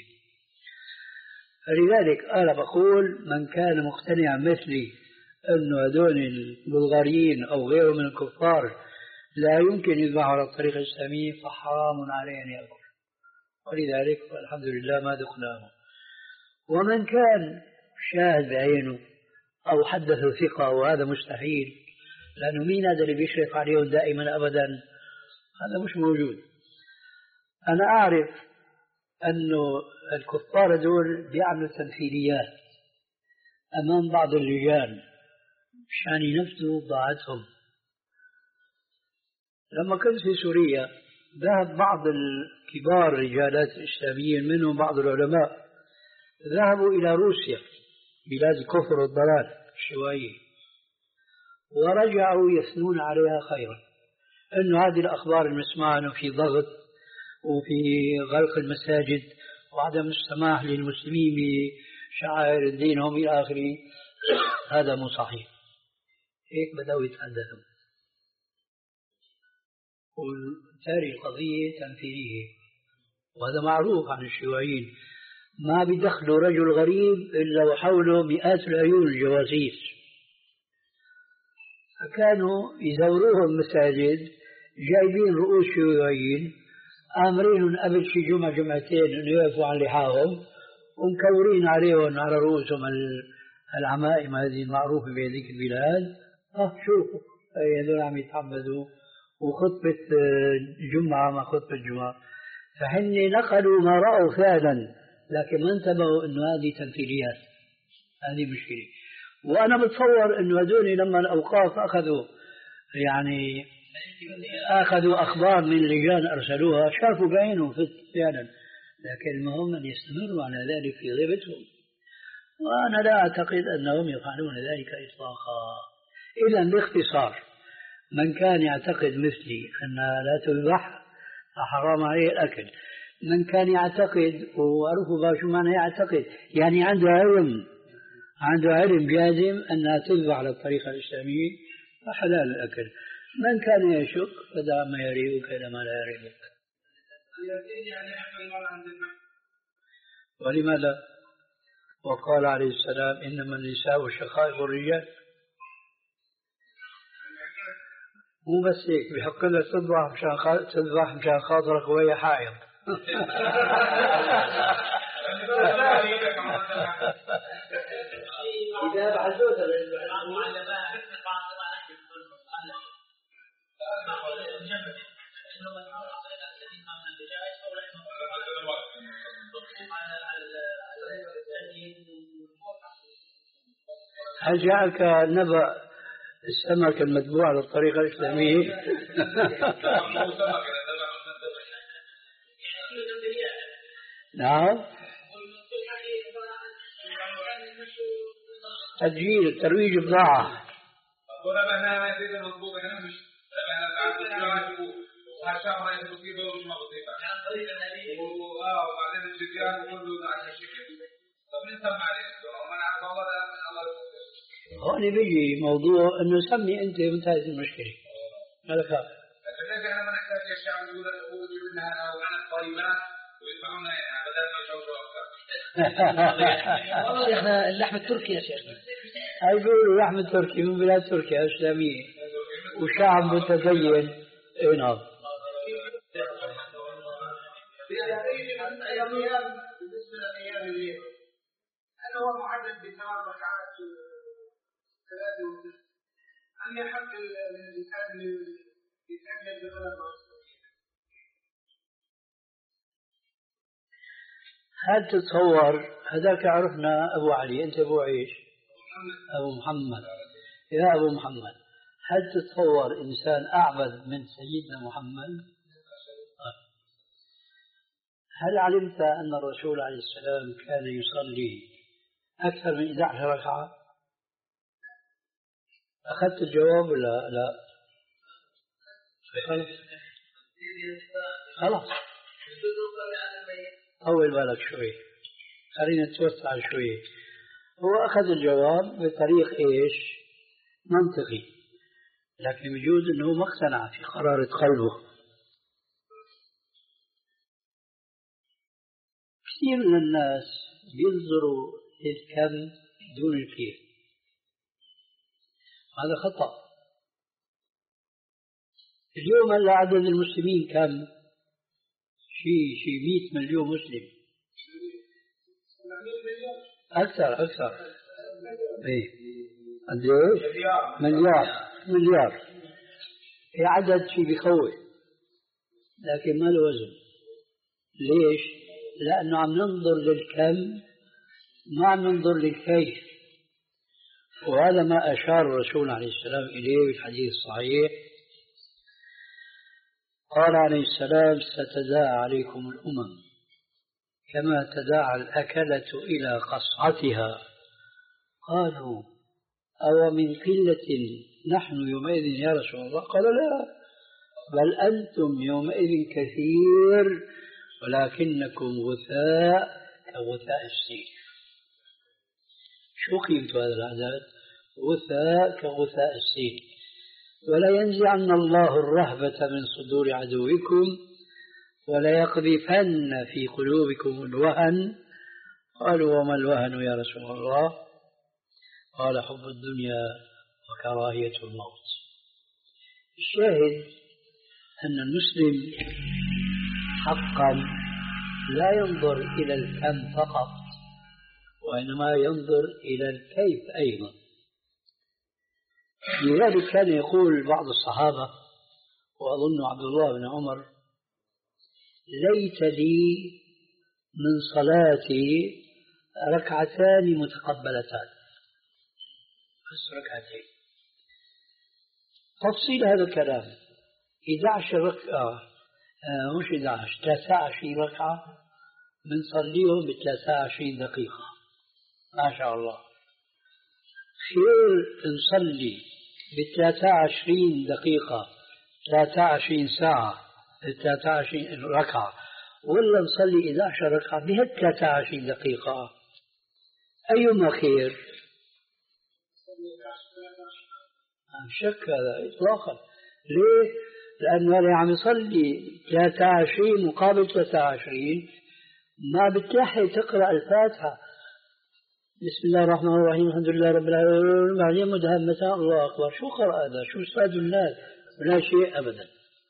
فلذلك أنا بقول من كان مقتنعا مثلي أن هذول البلغاريين أو غيرهم من الكفار لا يمكن يذبحوا على الطريقة الإسلامية فحرام عليه أن يأكل، ولذلك الحمد لله ما دخناه. ومن كان شاهد بعينه أو حدث ثقة، وهذا مستحيل، لأنه مين هذا اللي بيشرف عليهم دائما أبدا؟ هذا مش موجود. أنا أعرف أنه الكفار دول بيعملوا تمثيليات أمام بعض اللجان مشان ينفذوا بضاعتهم. لما كنت في سوريا ذهب بعض الكبار رجالات الإسلاميين منهم بعض العلماء، ذهبوا إلى روسيا بلاد الكفر والضلال الشيوعية، ورجعوا يثنون عليها خيرا، أن هذه الأخبار المسموعة أنه في ضغط وفي غلق المساجد وعدم السماح للمسلمين بشعائر دينهم إلى آخره، هذا مو صحيح. هيك بدأوا يتحدثوا، وبالتالي القضية تمثيلية، وهذا معروف عن الشيوعيين، ما بيدخلوا رجل غريب إلا وحوله مئات العيون الجواسيس. فكانوا يزوروهم مساجد جايبين رؤوس شيوعيين آمرين قبل شي جمعة جمعتين أن يقفوا عن لحاهم، ومكورين عليهم على رؤوسهم العمائم هذه المعروفة بهذيك البلاد. اه شوفوا هذول عم يتعبدوا، وخطبة جمعة مع خطبة جمعة. فهن نقلوا ما رأوا فعلا، لكن ما انتبهوا أنه هذه تمثيليات. هذه مشكلة. وأنا بتصور أنه هذول لما الأوقاف أخذوا يعني أخذوا أخبار من لجان أرسلوها، شافوا بعينهم فعلا، لكن المهم أن يستمروا على ذلك في غيبتهم، وأنا لا أعتقد أنهم يفعلون ذلك إطلاقا. إذا باختصار، من كان يعتقد مثلي أنها لا تذبح فحرام عليه الأكل. من كان يعتقد، وأعرف شو معنى يعتقد، يعني عنده علم، عنده علم جازم أنها تذبح على الطريقة الإسلامية فحلال الأكل. من كان يشك فدع ما يريبك إلى ما لا يريبك. ولماذا؟ وقال عليه السلام إنما النساء شقائق الرجال. مو بس هيك، بحق لك تذبح مشان تذبح مشان خاطرك وهي حائض. إذا بعثوها هل جاءك نبأ السمك المتبوع على الطريقة الإسلامية؟ نعم، تسجيل ترويج بضاعة. هون بيجي موضوع انه سمي انت وانتهت المشكله. هذا كافي. لكن احنا ما نحتاج الشعب يقول يقول منها وعن الطيبات ويدفعونا بدل ما يشوفوا اكثر. شيخنا اللحم التركي يا شيخنا. هاي بيقولوا لحم التركي من بلاد تركيا الاسلاميه وشعب متدين. اي نعم. بالنسبه لايام الليل هل هو معدل بثمان ركعات ثلاثه وتسعه؟ هل يحق للانسان يسجل بثلاث ركعات؟ هل تتصور هذاك عرفنا ابو علي، انت ابو عيش ابو محمد. يا ابو محمد، هل تتصور انسان اعبد من سيدنا محمد؟ هل علمت أن الرسول عليه السلام كان يصلي أكثر من إحدى عشرة ركعة؟ أخذت الجواب ولا لا؟ خلاص خلاص طول بالك شوي، خلينا نتوسع شوي. هو أخذ الجواب بطريق إيش؟ منطقي، لكن بجوز أنه ما اقتنع في قرارة قلبه. كثير من الناس ينظروا للكم دون الكيف، هذا خطأ. اليوم هلا عدد المسلمين كم؟ شيء شيء مئة مليون مسلم، أكثر أكثر إيه قديش؟ مليار مليار. في عدد شيء بيخوف، لكن ما له وزن. ليش؟ لأنه عم ننظر للكم ما عم ننظر للكيف، وهذا ما أشار الرسول عليه السلام إليه في الحديث الصحيح. قال عليه السلام ستداعى عليكم الأمم كما تداعى الأكلة إلى قصعتها. قالوا أو من قلة نحن يومئذ يا رسول الله؟ قال لا، بل أنتم يومئذ كثير ولكنكم غثاء كغثاء السيل. شو قيمة هذا العدد؟ غثاء كغثاء السيل. ولا ينزعن الله الرهبة من صدور عدوكم ولا يقذفن في قلوبكم الوهن. قالوا وما الوهن يا رسول الله؟ قال حب الدنيا وكراهية الموت. الشاهد أن المسلم حقا لا ينظر إلى الكم فقط، وإنما ينظر إلى الكيف أيضا. لذلك كان يقول بعض الصحابة وأظن عبد الله بن عمر ليت لي من صلاتي ركعتان متقبلتان، بس ركعتين. تفصيل هذا الكلام إحدى عشرة ركعة، آه مش إحدى عشرة، ثلاثة وعشرين ركعة بنصليهم ب ثلاثة وعشرين دقيقة. ما شاء الله، خير نصلي ب ثلاثة وعشرين دقيقة ثلاثة وعشرين ساعة ثلاثة وعشرين ركعة، ولا نصلي إحدى عشرة ركعة بهال ثلاثة وعشرين دقيقة؟ أيما خير؟ شك هذا إطلاقا. ليه؟ لأنه اللي عم يصلي ثلاثة وعشرين مقابل ثلاثة وعشرين ما بتلحق تقرأ الفاتحة بسم الله الرحمن الرحيم الحمد لله رب العالمين بعدين مدهمتان الله أكبر. شو قرأ هذا؟ شو استفاد الناس؟ ولا شيء أبدا.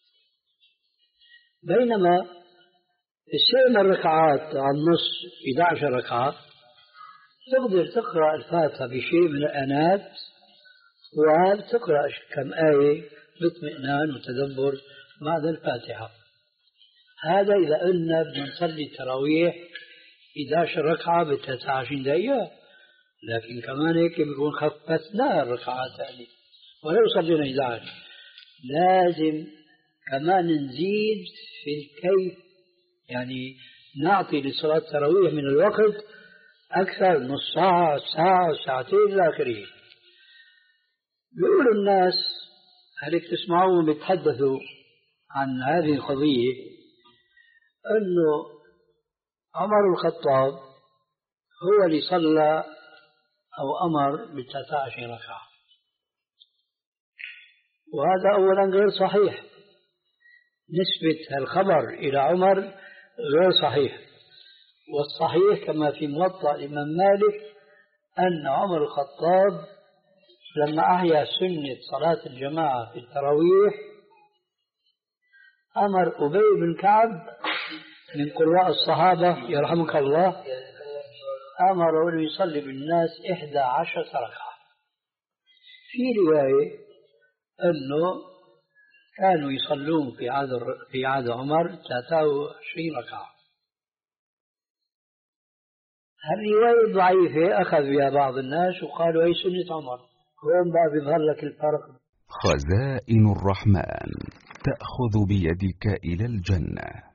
بينما السبع ركعات على النص إحدى عشرة ركعة تقدر تقرأ الفاتحة بشيء من الآنات وتقرأ كم آية باطمئنان وتدبر بعد الفاتحة. هذا إذا قلنا بنصلي التراويح إحدى عشرة ركعة ب ثلاثة وعشرين دقيقة، لكن كمان هيك بنكون خففنا الركعات هذه ولو صلينا إحدى عشرة. لازم كمان نزيد في الكيف، يعني نعطي لصلاة التراويح من الوقت أكثر، نص ساعة ساعة ساعتين إلى آخره. بيقولوا الناس هلك تسمعوهم بيتحدثوا عن هذه القضية أنه عمر الخطاب هو اللي صلى أو أمر بثلاثة وعشرين ركعة، وهذا أولا غير صحيح. نسبة الخبر إلى عمر غير صحيح، والصحيح كما في موطأ الإمام مالك أن عمر الخطاب لما أحيا سنة صلاة الجماعة في التراويح أمر أبي بن كعب من قراء الصحابة يرحمك الله، أمر أن يصلي بالناس إحدى عشرة ركعة. في رواية أنه كانوا يصلون في عهد في عهد عمر ثلاثة وعشرين ركعة. هالرواية ضعيفة أخذ بها بعض الناس وقالوا هي سنة عمر. هون بقى بيظهر لك الفرق. خزائن الرحمن تأخذ بيدك إلى الجنة.